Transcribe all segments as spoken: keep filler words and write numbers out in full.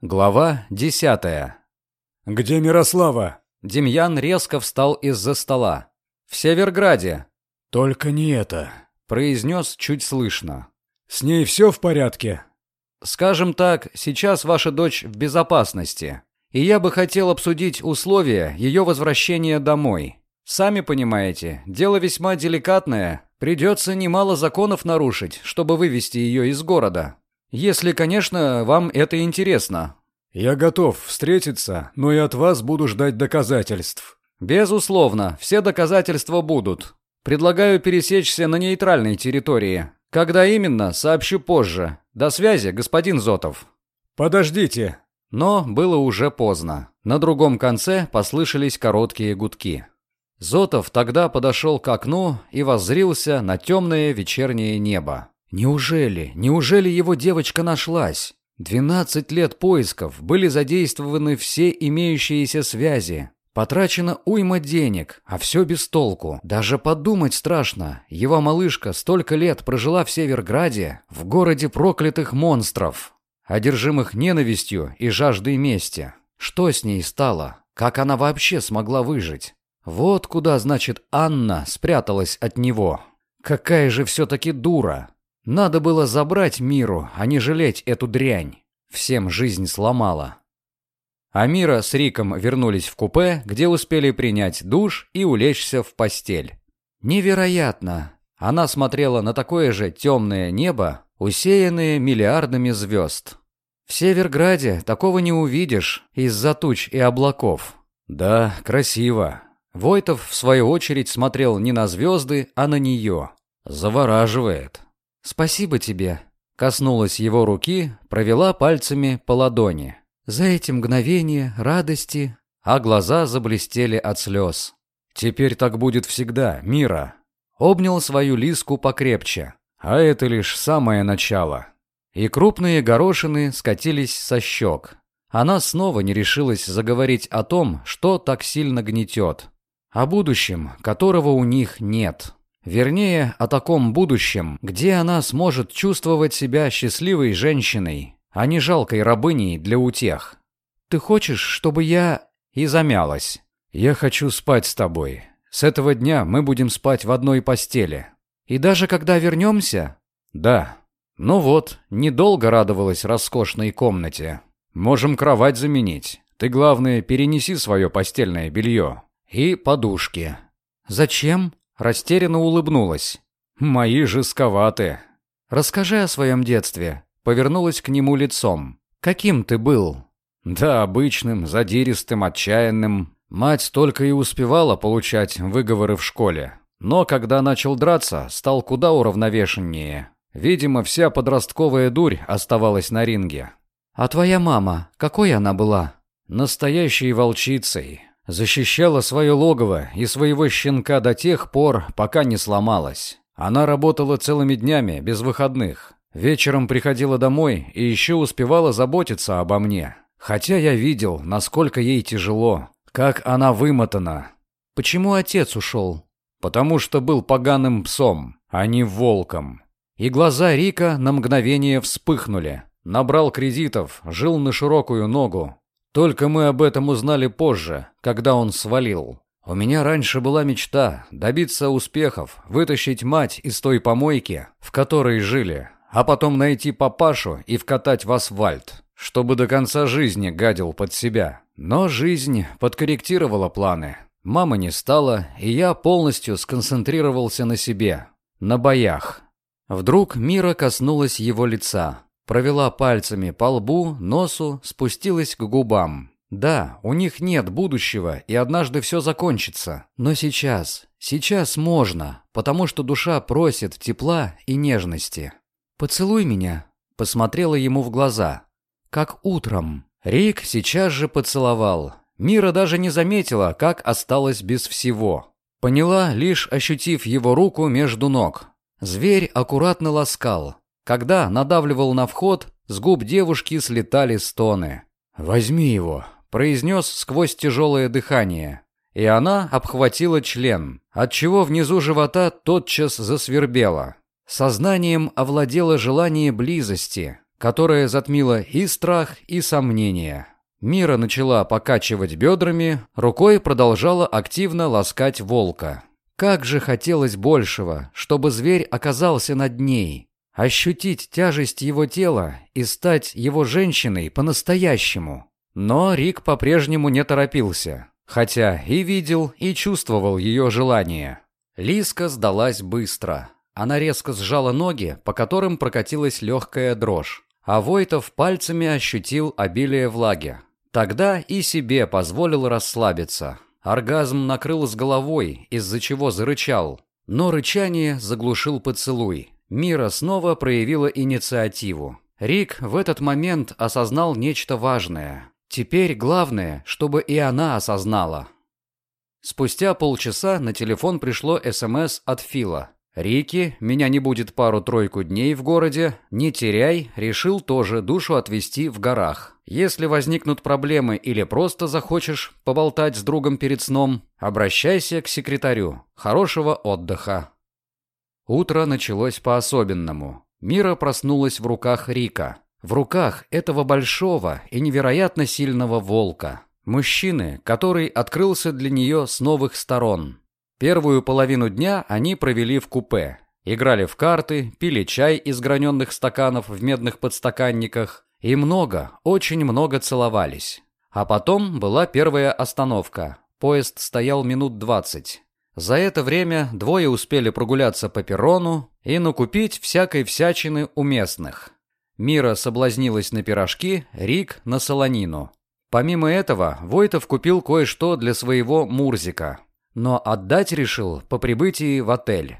Глава десятая. «Где Мирослава?» Демьян резко встал из-за стола. «В Северграде», «Только не это», — произнес чуть слышно. «С ней все в порядке?» «Скажем так, сейчас ваша дочь в безопасности, и я бы хотел обсудить условия ее возвращения домой. Сами понимаете, дело весьма деликатное, придется немало законов нарушить, чтобы вывести ее из города. Если, конечно, вам это интересно». «Я готов встретиться, но и от вас буду ждать доказательств». «Безусловно, все доказательства будут. Предлагаю пересечься на нейтральной территории. Когда именно, сообщу позже. До связи, господин Зотов». «Подождите». Но было уже поздно. На другом конце послышались короткие гудки. Зотов тогда подошел к окну и воззрился на темное вечернее небо. Неужели, неужели его девочка нашлась? Двенадцать лет поисков, были задействованы все имеющиеся связи. Потрачено уйма денег, а все без толку. Даже подумать страшно. Его малышка столько лет прожила в Северграде, в городе проклятых монстров, одержимых ненавистью и жаждой мести. Что с ней стало? Как она вообще смогла выжить? Вот куда, значит, Анна спряталась от него. Какая же все-таки дура. Надо было забрать Миру, а не жалеть эту дрянь. Всем жизнь сломала. А Мира с Риком вернулись в купе, где успели принять душ и улечься в постель. Невероятно! Она смотрела на такое же темное небо, усеянное миллиардами звезд. В Северграде такого не увидишь из-за туч и облаков. Да, красиво. Войтов, в свою очередь, смотрел не на звезды, а на нее. Завораживает. «Спасибо тебе», — коснулась его руки, провела пальцами по ладони. «За эти мгновения радости», а глаза заблестели от слез. «Теперь так будет всегда, Мира». Обнял свою Лиску покрепче. А это лишь самое начало. И крупные горошины скатились со щек. Она снова не решилась заговорить о том, что так сильно гнетет. О будущем, которого у них нет. Вернее, о таком будущем, где она сможет чувствовать себя счастливой женщиной, а не жалкой рабыней для утех. «Ты хочешь, чтобы я...» И замялась. «Я хочу спать с тобой. С этого дня мы будем спать в одной постели». «И даже когда вернемся?» «Да». Ну вот, недолго радовалась роскошной комнате. «Можем кровать заменить. Ты, главное, перенеси свое постельное белье. И подушки». «Зачем?» Растерянно улыбнулась. «Мои жестковаты». «Расскажи о своем детстве». Повернулась к нему лицом. «Каким ты был?» «Да, обычным, задиристым, отчаянным. Мать только и успевала получать выговоры в школе. Но когда начал драться, стал куда уравновешеннее. Видимо, вся подростковая дурь оставалась на ринге». «А твоя мама, какой она была?» «Настоящей волчицей. Защищала свое логово и своего щенка до тех пор, пока не сломалась. Она работала целыми днями, без выходных. Вечером приходила домой и еще успевала заботиться обо мне. Хотя я видел, насколько ей тяжело, как она вымотана». «Почему отец ушел?» «Потому что был поганым псом, а не волком». И глаза Рика на мгновение вспыхнули. Набрал кредитов, жил на широкую ногу. Только мы об этом узнали позже, когда он свалил. У меня раньше была мечта добиться успехов, вытащить мать из той помойки, в которой жили, а потом найти папашу и вкатать в асфальт, чтобы до конца жизни гадил под себя. Но жизнь подкорректировала планы. Мамы не стало, и я полностью сконцентрировался на себе, на боях. Вдруг Мира коснулась его лица. Провела пальцами по лбу, носу, спустилась к губам. Да, у них нет будущего, и однажды все закончится. Но сейчас, сейчас можно, потому что душа просит тепла и нежности. «Поцелуй меня», — посмотрела ему в глаза. «Как утром». Рик сейчас же поцеловал. Мира даже не заметила, как осталась без всего. Поняла, лишь ощутив его руку между ног. Зверь аккуратно ласкал. Когда надавливал на вход, с губ девушки слетали стоны. «Возьми его», — произнес сквозь тяжелое дыхание. И она обхватила член, отчего внизу живота тотчас засвербело. Сознанием овладело желание близости, которое затмило и страх, и сомнение. Мира начала покачивать бедрами, рукой продолжала активно ласкать волка. Как же хотелось большего, чтобы зверь оказался над ней, ощутить тяжесть его тела и стать его женщиной по-настоящему. Но Рик по-прежнему не торопился, хотя и видел, и чувствовал ее желание. Лиска сдалась быстро. Она резко сжала ноги, по которым прокатилась легкая дрожь, а Войтов пальцами ощутил обилие влаги. Тогда и себе позволил расслабиться. Оргазм накрыл с головой, из-за чего зарычал. Но рычание заглушил поцелуй. Мира снова проявила инициативу. Рик в этот момент осознал нечто важное. Теперь главное, чтобы и она осознала. Спустя полчаса на телефон пришло СМС от Фила. «Рики, меня не будет пару-тройку дней в городе. Не теряй, решил тоже душу отвести в горах. Если возникнут проблемы или просто захочешь поболтать с другом перед сном, обращайся к секретарю. Хорошего отдыха». Утро началось по-особенному. Мира проснулась в руках Рика. В руках этого большого и невероятно сильного волка. Мужчины, который открылся для нее с новых сторон. Первую половину дня они провели в купе. Играли в карты, пили чай из граненных стаканов в медных подстаканниках и много, очень много целовались. А потом была первая остановка. Поезд стоял минут двадцать. За это время двое успели прогуляться по перрону и накупить всякой всячины у местных. Мира соблазнилась на пирожки, Рик на солонину. Помимо этого, Войтов купил кое-что для своего Мурзика. Но отдать решил по прибытии в отель.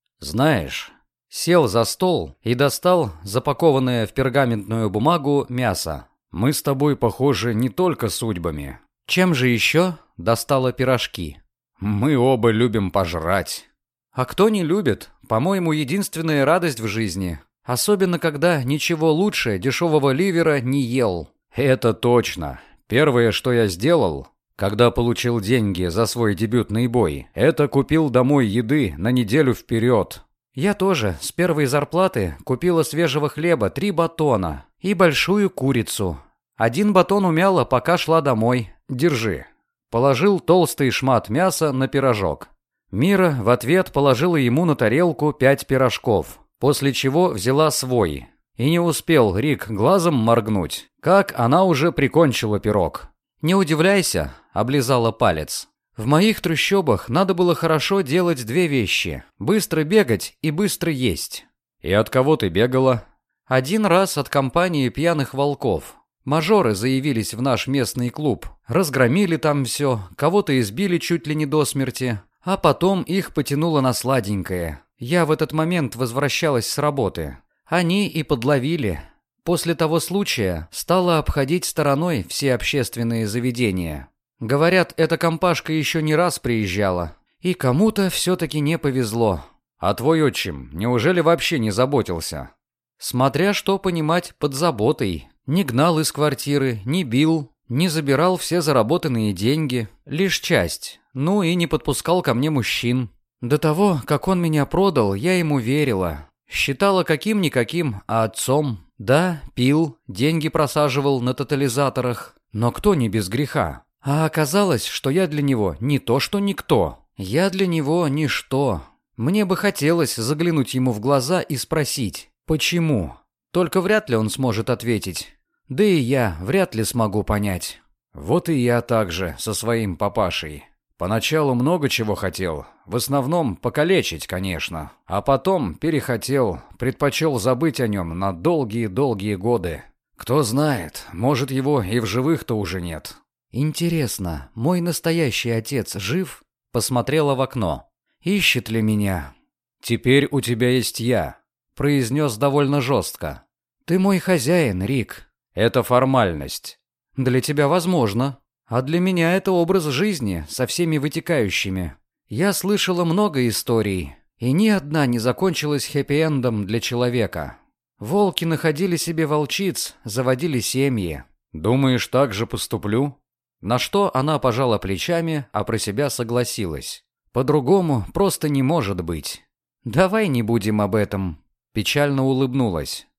Знаешь, сел за стол и достал запакованное в пергаментную бумагу мясо. Мы с тобой похожи не только судьбами. Чем же еще достала пирожки? Мы оба любим пожрать. А кто не любит? По-моему, единственная радость в жизни. Особенно, когда ничего лучше дешевого ливера не ел. Это точно. Первое, что я сделал, когда получил деньги за свой дебютный бой, это купил домой еды на неделю вперед. Я тоже с первой зарплаты купила свежего хлеба три батона и большую курицу. Один батон умяла, пока шла домой. Держи. Положил толстый шмат мяса на пирожок. Мира в ответ положила ему на тарелку пять пирожков, после чего взяла свой. И не успел Рик глазом моргнуть, как она уже прикончила пирог. «Не удивляйся», — облизала палец. «В моих трущобах надо было хорошо делать две вещи — быстро бегать и быстро есть». «И от кого ты бегала?» «Один раз от компании пьяных волков. Мажоры заявились в наш местный клуб, разгромили там все, кого-то избили чуть ли не до смерти, а потом их потянуло на сладенькое. Я в этот момент возвращалась с работы. Они и подловили». После того случая стала обходить стороной все общественные заведения. Говорят, эта компашка еще не раз приезжала. И кому-то все-таки не повезло. А твой отчим неужели вообще не заботился? Смотря что понимать под заботой. Не гнал из квартиры, не бил, не забирал все заработанные деньги. Лишь часть. Ну и не подпускал ко мне мужчин. До того, как он меня продал, я ему верила. Считала каким-никаким, а отцом. Да, пил, деньги просаживал на тотализаторах, но кто не без греха? А оказалось, что я для него не то что никто. Я для него ничто. Мне бы хотелось заглянуть ему в глаза и спросить, почему? Только вряд ли он сможет ответить. Да и я вряд ли смогу понять. Вот и я также со своим папашей. Поначалу много чего хотел, в основном покалечить, конечно, а потом перехотел, предпочел забыть о нем на долгие-долгие годы. Кто знает, может, его и в живых-то уже нет. Интересно, мой настоящий отец жив? Посмотрела в окно. Ищет ли меня? Теперь у тебя есть я, произнес довольно жестко. Ты мой хозяин, Рик. Это формальность. Для тебя возможно. А для меня это образ жизни со всеми вытекающими. Я слышала много историй, и ни одна не закончилась хэппи-эндом для человека. Волки находили себе волчиц, заводили семьи. Думаешь, так же поступлю? На что она пожала плечами, а про себя согласилась. По-другому просто не может быть. Давай не будем об этом. Печально улыбнулась.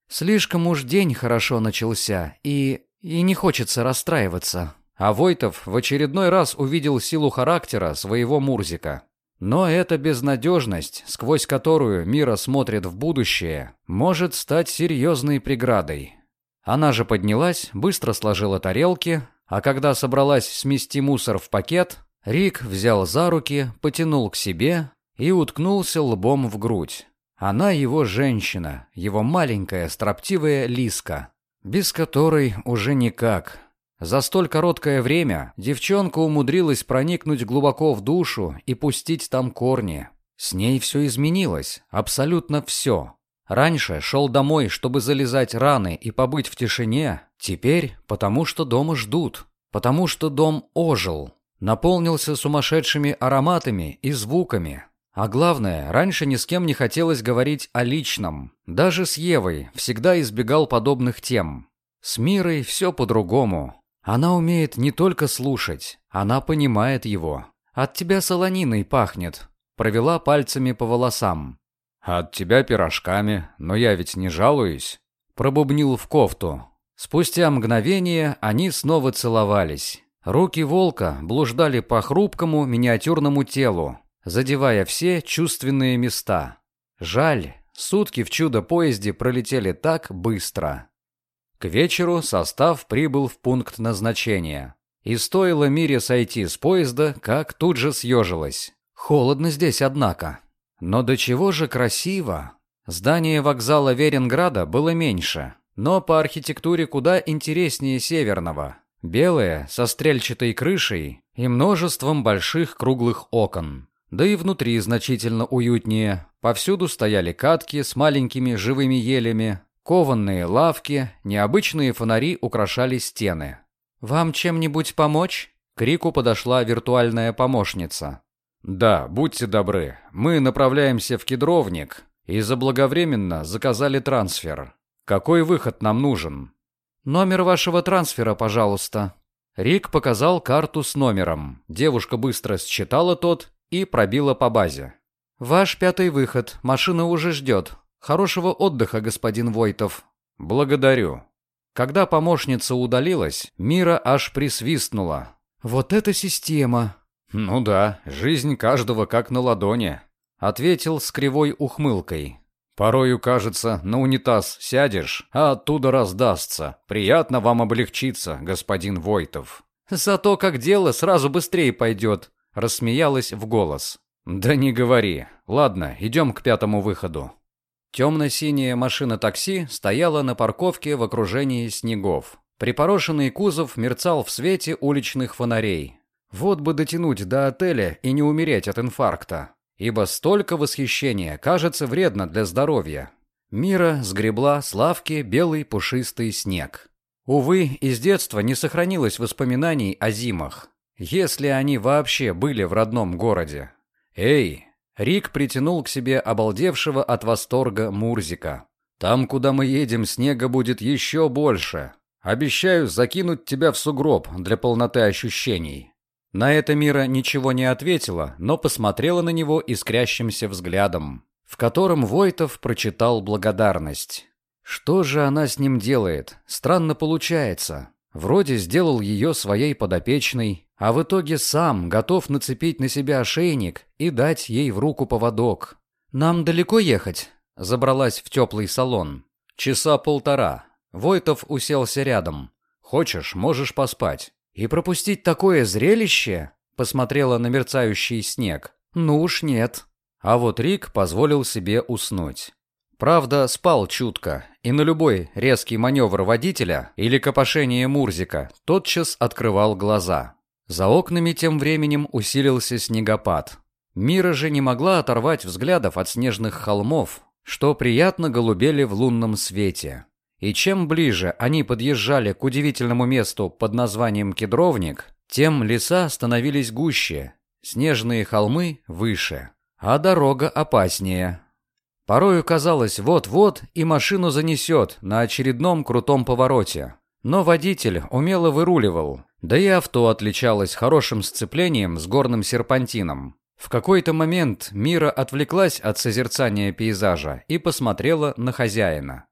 Слишком уж день хорошо начался, и... и не хочется расстраиваться. А Войтов в очередной раз увидел силу характера своего Мурзика. Но эта безнадежность, сквозь которую Мира смотрит в будущее, может стать серьезной преградой. Она же поднялась, быстро сложила тарелки, а когда собралась смести мусор в пакет, Рик взял за руки, потянул к себе и уткнулся лбом в грудь. Она его женщина, его маленькая строптивая Лиска, без которой уже никак. За столь короткое время девчонка умудрилась проникнуть глубоко в душу и пустить там корни. С ней все изменилось, абсолютно все. Раньше шел домой, чтобы зализать раны и побыть в тишине, теперь потому что дома ждут, потому что дом ожил, наполнился сумасшедшими ароматами и звуками. А главное, раньше ни с кем не хотелось говорить о личном. Даже с Евой всегда избегал подобных тем. С Мирой все по-другому. Она умеет не только слушать, она понимает его. «От тебя солониной пахнет», — провела пальцами по волосам. «От тебя пирожками, но я ведь не жалуюсь», — пробубнил в кофту. Спустя мгновение они снова целовались. Руки волка блуждали по хрупкому миниатюрному телу, задевая все чувственные места. Жаль, сутки в чудо-поезде пролетели так быстро. К вечеру состав прибыл в пункт назначения. И стоило Мире сойти с поезда, как тут же съежилась. Холодно здесь, однако. Но до чего же красиво. Здание вокзала Веренграда было меньше, но по архитектуре куда интереснее северного. Белое, со стрельчатой крышей и множеством больших круглых окон. Да и внутри значительно уютнее. Повсюду стояли катки с маленькими живыми елями, кованные лавки, необычные фонари украшали стены. «Вам чем-нибудь помочь?» К Рику подошла виртуальная помощница. «Да, будьте добры, мы направляемся в Кедровник и заблаговременно заказали трансфер. Какой выход нам нужен?» «Номер вашего трансфера, пожалуйста». Рик показал карту с номером. Девушка быстро считала тот и пробила по базе. «Ваш пятый выход, машина уже ждет. Хорошего отдыха, господин Войтов». «Благодарю». Когда помощница удалилась, Мира аж присвистнула. «Вот это система!» «Ну да, жизнь каждого как на ладони», — ответил с кривой ухмылкой. «Порою, кажется, на унитаз сядешь, а оттуда раздастся. Приятно вам облегчиться, господин Войтов». «Зато как дело сразу быстрее пойдет», — рассмеялась в голос. «Да не говори. Ладно, идем к пятому выходу». Темно-синяя машина такси стояла на парковке в окружении снегов. Припорошенный кузов мерцал в свете уличных фонарей. Вот бы дотянуть до отеля и не умереть от инфаркта, ибо столько восхищения кажется вредно для здоровья. Мира сгребла с лавки белый пушистый снег. Увы, из детства не сохранилось воспоминаний о зимах, если они вообще были в родном городе. «Эй!» Рик притянул к себе обалдевшего от восторга Мурзика. «Там, куда мы едем, снега будет еще больше. Обещаю закинуть тебя в сугроб для полноты ощущений». На это Мира ничего не ответила, но посмотрела на него искрящимся взглядом, в котором Войтов прочитал благодарность. Что же она с ним делает? Странно получается. Вроде сделал ее своей подопечной, а в итоге сам готов нацепить на себя ошейник и дать ей в руку поводок. «Нам далеко ехать?» Забралась в теплый салон. «Часа полтора». Войтов уселся рядом. «Хочешь, можешь поспать». «И пропустить такое зрелище?» Посмотрела на мерцающий снег. «Ну уж нет». А вот Рик позволил себе уснуть. Правда, спал чутко, и на любой резкий маневр водителя или копошение Мурзика тотчас открывал глаза. За окнами тем временем усилился снегопад. Мира же не могла оторвать взглядов от снежных холмов, что приятно голубели в лунном свете. И чем ближе они подъезжали к удивительному месту под названием Кедровник, тем леса становились гуще, снежные холмы выше, а дорога опаснее. Порою казалось, вот-вот и машину занесет на очередном крутом повороте. Но водитель умело выруливал, да и авто отличалось хорошим сцеплением с горным серпантином. В какой-то момент Мира отвлеклась от созерцания пейзажа и посмотрела на хозяина.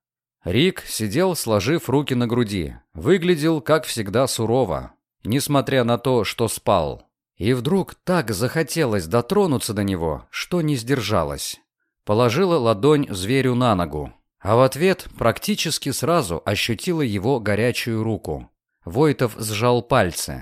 Рик сидел, сложив руки на груди. Выглядел, как всегда, сурово, несмотря на то, что спал. И вдруг так захотелось дотронуться до него, что не сдержалась. Положила ладонь зверю на ногу, а в ответ практически сразу ощутила его горячую руку. Войтов сжал пальцы.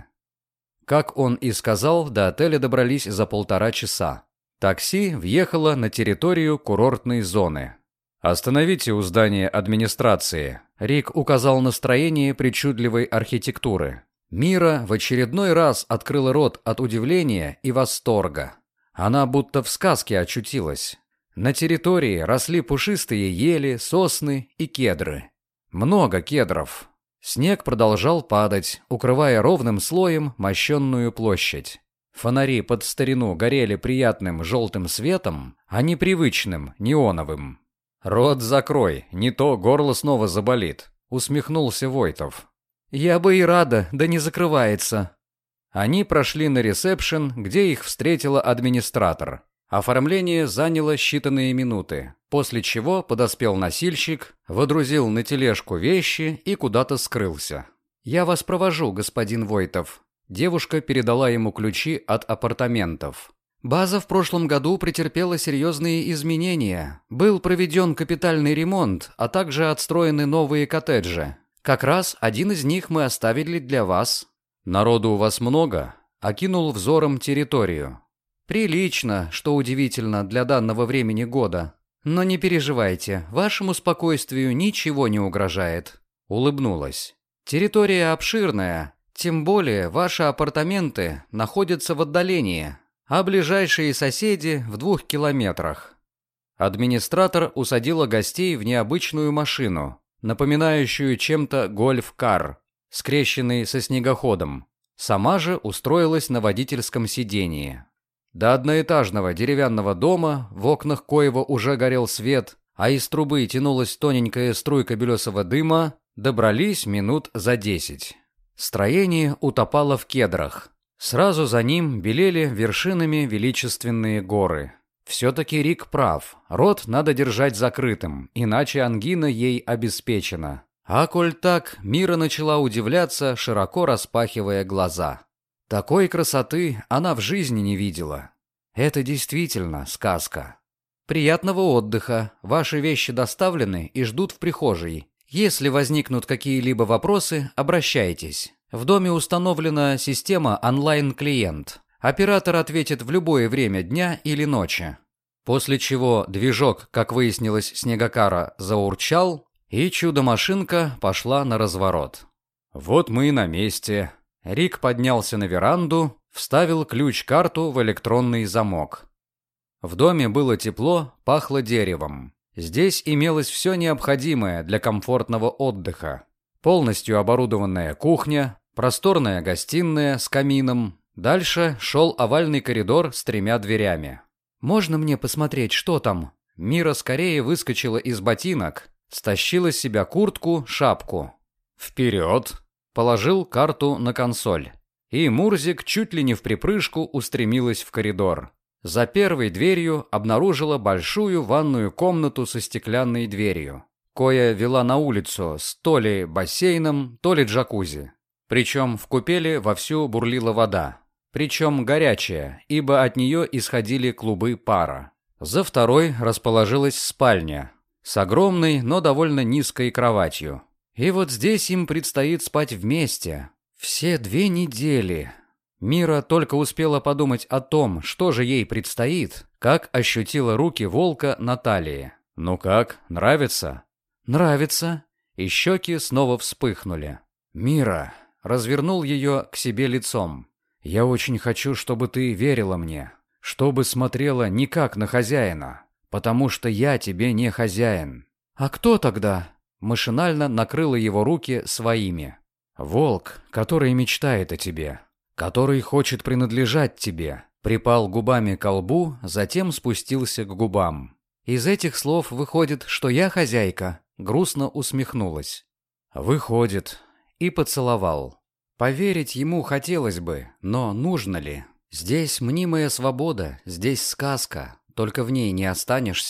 Как он и сказал, до отеля добрались за полтора часа. Такси въехало на территорию курортной зоны. «Остановите у здания администрации», — Рик указал на строение причудливой архитектуры. Мира в очередной раз открыла рот от удивления и восторга. Она будто в сказке очутилась. На территории росли пушистые ели, сосны и кедры. Много кедров. Снег продолжал падать, укрывая ровным слоем мощенную площадь. Фонари под старину горели приятным желтым светом, а не привычным неоновым. «Рот закрой, не то горло снова заболит», — усмехнулся Войтов. «Я бы и рада, да не закрывается». Они прошли на ресепшн, где их встретила администратор. Оформление заняло считанные минуты, после чего подоспел носильщик, водрузил на тележку вещи и куда-то скрылся. «Я вас провожу, господин Войтов». Девушка передала ему ключи от апартаментов. База в прошлом году претерпела серьезные изменения. Был проведен капитальный ремонт, а также отстроены новые коттеджи. Как раз один из них мы оставили для вас. Народу у вас много? Окинул взором территорию. Прилично, что удивительно для данного времени года. Но не переживайте, вашему спокойствию ничего не угрожает. Улыбнулась. Территория обширная, тем более ваши апартаменты находятся в отдалении, а ближайшие соседи в двух километрах. Администратор усадила гостей в необычную машину, напоминающую чем-то гольф-кар, скрещенный со снегоходом. Сама же устроилась на водительском сидении. До одноэтажного деревянного дома, в окнах коего уже горел свет, а из трубы тянулась тоненькая струйка белесого дыма, добрались минут за десять. Строение утопало в кедрах. Сразу за ним белели вершинами величественные горы. Все-таки Рик прав, рот надо держать закрытым, иначе ангина ей обеспечена. А коль так, Мира начала удивляться, широко распахивая глаза. Такой красоты она в жизни не видела. Это действительно сказка. Приятного отдыха. Ваши вещи доставлены и ждут в прихожей. Если возникнут какие-либо вопросы, обращайтесь. В доме установлена система онлайн-клиент. Оператор ответит в любое время дня или ночи. После чего движок, как выяснилось, снегокара заурчал, и чудо-машинка пошла на разворот. Вот мы и на месте. Рик поднялся на веранду, вставил ключ-карту в электронный замок. В доме было тепло, пахло деревом. Здесь имелось все необходимое для комфортного отдыха. Полностью оборудованная кухня, просторная гостиная с камином. Дальше шел овальный коридор с тремя дверями. «Можно мне посмотреть, что там?» Мира скорее выскочила из ботинок, стащила с себя куртку, шапку. «Вперед!» Положил карту на консоль. И Мурзик чуть ли не в припрыжку устремилась в коридор. За первой дверью обнаружила большую ванную комнату со стеклянной дверью, коя вела на улицу с то ли бассейном, то ли джакузи. Причем в купели вовсю бурлила вода. Причем горячая, ибо от нее исходили клубы пара. За второй расположилась спальня с огромной, но довольно низкой кроватью. И вот здесь им предстоит спать вместе. Все две недели. Мира только успела подумать о том, что же ей предстоит, как ощутила руки волка на талии. «Ну как, нравится?» «Нравится». И щеки снова вспыхнули. «Мира», развернул ее к себе лицом. «Я очень хочу, чтобы ты верила мне, чтобы смотрела не как на хозяина, потому что я тебе не хозяин». «А кто тогда?» Машинально накрыла его руки своими. «Волк, который мечтает о тебе, который хочет принадлежать тебе», припал губами к лбу, затем спустился к губам. «Из этих слов выходит, что я хозяйка», грустно усмехнулась. «Выходит». И поцеловал. Поверить ему хотелось бы, но нужно ли? Здесь мнимая свобода, здесь сказка, только в ней не останешься.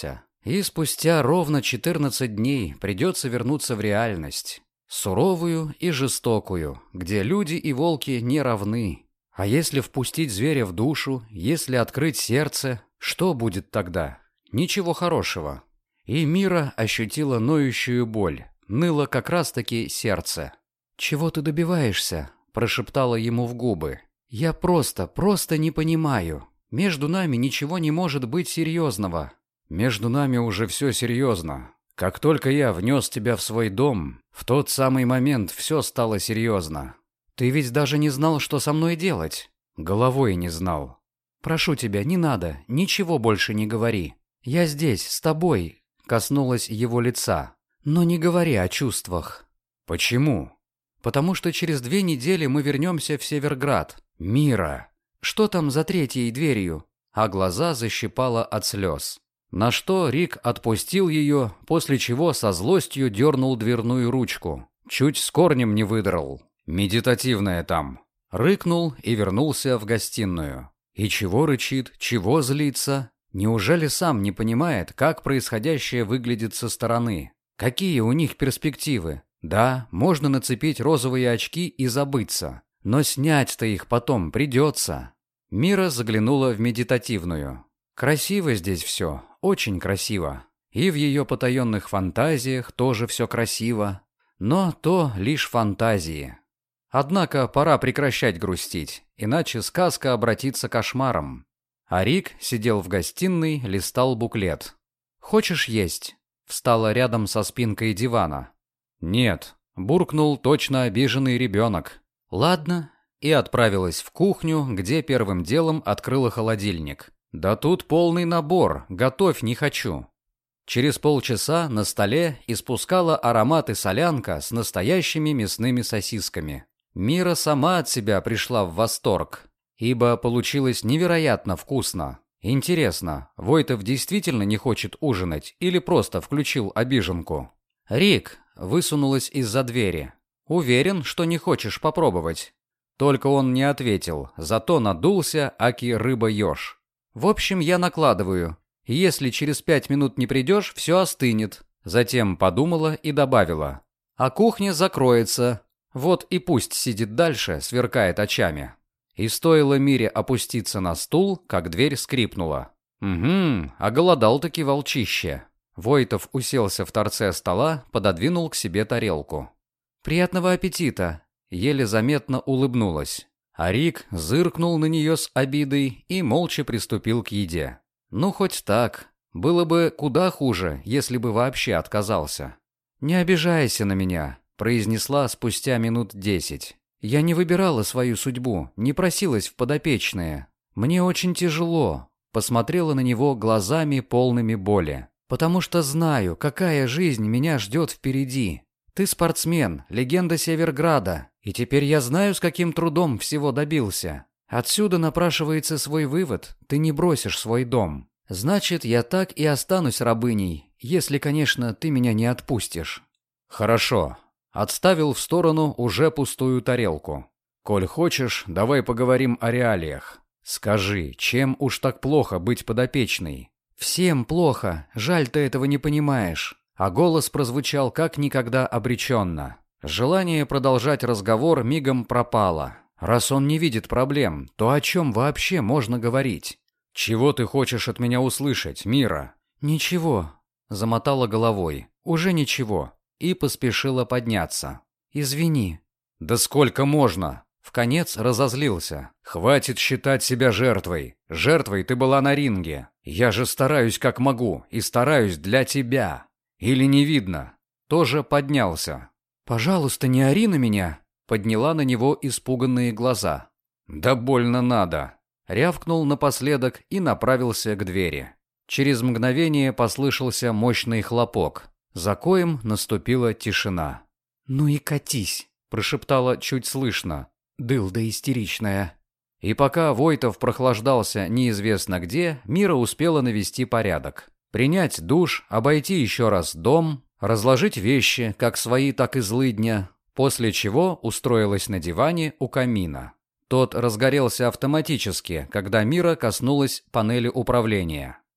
И спустя ровно четырнадцать дней придется вернуться в реальность. Суровую и жестокую, где люди и волки не равны. А если впустить зверя в душу, если открыть сердце, что будет тогда? Ничего хорошего. И Мира ощутила ноющую боль. Ныло как раз-таки сердце. «Чего ты добиваешься?» – прошептала ему в губы. «Я просто, просто не понимаю. Между нами ничего не может быть серьезного». «Между нами уже все серьезно. Как только я внес тебя в свой дом, в тот самый момент все стало серьезно». «Ты ведь даже не знал, что со мной делать?» «Головой не знал». «Прошу тебя, не надо, ничего больше не говори. Я здесь, с тобой», – коснулась его лица. «Но не говори о чувствах». «Почему?» «Потому что через две недели мы вернемся в Северград». «Мира!» «Что там за третьей дверью?» А глаза защипало от слез. На что Рик отпустил ее, после чего со злостью дернул дверную ручку. Чуть с корнем не выдрал. «Медитативное там». Рыкнул и вернулся в гостиную. И чего рычит, чего злится? Неужели сам не понимает, как происходящее выглядит со стороны? Какие у них перспективы? Да, можно нацепить розовые очки и забыться. Но снять-то их потом придется. Мира заглянула в медитативную. Красиво здесь все, очень красиво. И в ее потаенных фантазиях тоже все красиво. Но то лишь фантазии. Однако пора прекращать грустить, иначе сказка обратится кошмаром. А Рик сидел в гостиной, листал буклет. «Хочешь есть?» Встала рядом со спинкой дивана. «Нет», – буркнул точно обиженный ребенок. «Ладно», и отправилась в кухню, где первым делом открыла холодильник. «Да тут полный набор, готовь не хочу». Через полчаса на столе испускала ароматы солянка с настоящими мясными сосисками. Мира сама от себя пришла в восторг, ибо получилось невероятно вкусно. Интересно, Войтов действительно не хочет ужинать или просто включил обиженку? «Рик», высунулась из-за двери. «Уверен, что не хочешь попробовать?» Только он не ответил, зато надулся аки рыба-еж. «В общем, я накладываю. Если через пять минут не придешь, все остынет». Затем подумала и добавила. «А кухня закроется. Вот и пусть сидит дальше, сверкает очами». И стоило Мире опуститься на стул, как дверь скрипнула. «Угу, оголодал-таки волчище». Войтов уселся в торце стола, пододвинул к себе тарелку. «Приятного аппетита!» Еле заметно улыбнулась. А Рик зыркнул на нее с обидой и молча приступил к еде. Ну, хоть так. Было бы куда хуже, если бы вообще отказался. «Не обижайся на меня», – произнесла спустя минут десять. «Я не выбирала свою судьбу, не просилась в подопечные. Мне очень тяжело», – посмотрела на него глазами полными боли. «Потому что знаю, какая жизнь меня ждет впереди. Ты спортсмен, легенда Северграда, и теперь я знаю, с каким трудом всего добился. Отсюда напрашивается свой вывод: ты не бросишь свой дом. Значит, я так и останусь рабыней, если, конечно, ты меня не отпустишь». «Хорошо». Отставил в сторону уже пустую тарелку. «Коль хочешь, давай поговорим о реалиях. Скажи, чем уж так плохо быть подопечной?» «Всем плохо, жаль, ты этого не понимаешь». А голос прозвучал как никогда обреченно. Желание продолжать разговор мигом пропало. Раз он не видит проблем, то о чем вообще можно говорить? «Чего ты хочешь от меня услышать, Мира?» «Ничего», — замотала головой. «Уже ничего». И поспешила подняться. «Извини». «Да сколько можно?» Вконец разозлился. «Хватит считать себя жертвой. Жертвой ты была на ринге. Я же стараюсь как могу и стараюсь для тебя. Или не видно?» Тоже поднялся. «Пожалуйста, не ори на меня!» Подняла на него испуганные глаза. «Да больно надо!» Рявкнул напоследок и направился к двери. Через мгновение послышался мощный хлопок, за коем наступила тишина. «Ну и катись!» – прошептала чуть слышно. «Дылда истеричная!» И пока Войтов прохлаждался неизвестно где, Мира успела навести порядок. Принять душ, обойти еще раз дом, разложить вещи, как свои, так и злыдня, после чего устроилась на диване у камина. Тот разгорелся автоматически, когда Мира коснулась панели управления.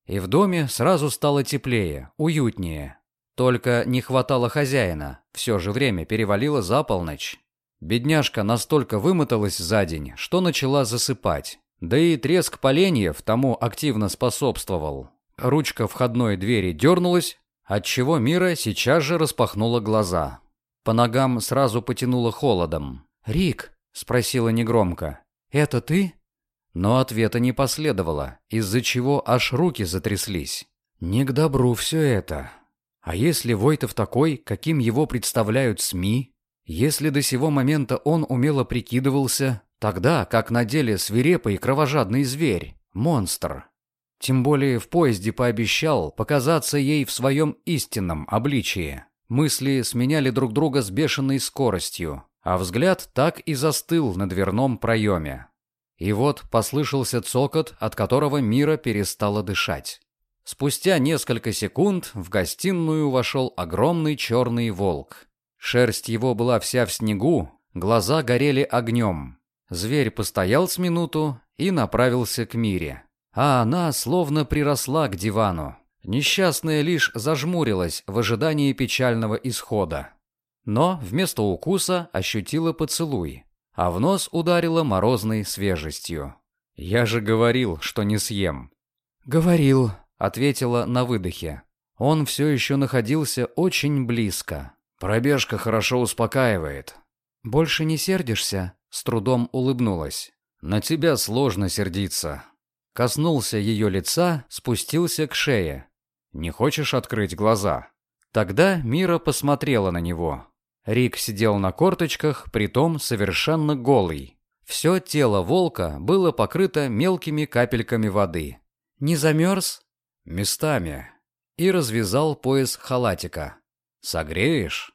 И в доме сразу стало теплее, уютнее. Только не хватало хозяина, все же время перевалило за полночь. Бедняжка настолько вымоталась за день, что начала засыпать. Да и треск поленьев тому активно способствовал. Ручка входной двери дернулась, отчего Мира сейчас же распахнула глаза. По ногам сразу потянуло холодом. «Рик?» – спросила негромко. «Это ты?» Но ответа не последовало, из-за чего аж руки затряслись. Не к добру все это. А если Войтов такой, каким его представляют СМИ? Если до сего момента он умело прикидывался, тогда как на деле свирепый и кровожадный зверь, монстр. Тем более в поезде пообещал показаться ей в своем истинном обличии. Мысли сменяли друг друга с бешеной скоростью, а взгляд так и застыл на дверном проеме. И вот послышался цокот, от которого Мира перестала дышать. Спустя несколько секунд в гостиную вошел огромный черный волк. Шерсть его была вся в снегу, глаза горели огнем. Зверь постоял с минуту и направился к Мире. А она словно приросла к дивану. Несчастная лишь зажмурилась в ожидании печального исхода. Но вместо укуса ощутила поцелуй, а в нос ударила морозной свежестью. «Я же говорил, что не съем». «Говорил», — ответила на выдохе. Он все еще находился очень близко. «Пробежка хорошо успокаивает». «Больше не сердишься?» — с трудом улыбнулась. «На тебя сложно сердиться». Коснулся ее лица, спустился к шее. «Не хочешь открыть глаза?» Тогда Мира посмотрела на него. Рик сидел на корточках, притом совершенно голый. Все тело волка было покрыто мелкими капельками воды. «Не замерз?» «Местами». И развязал пояс халатика. «Согреешь?»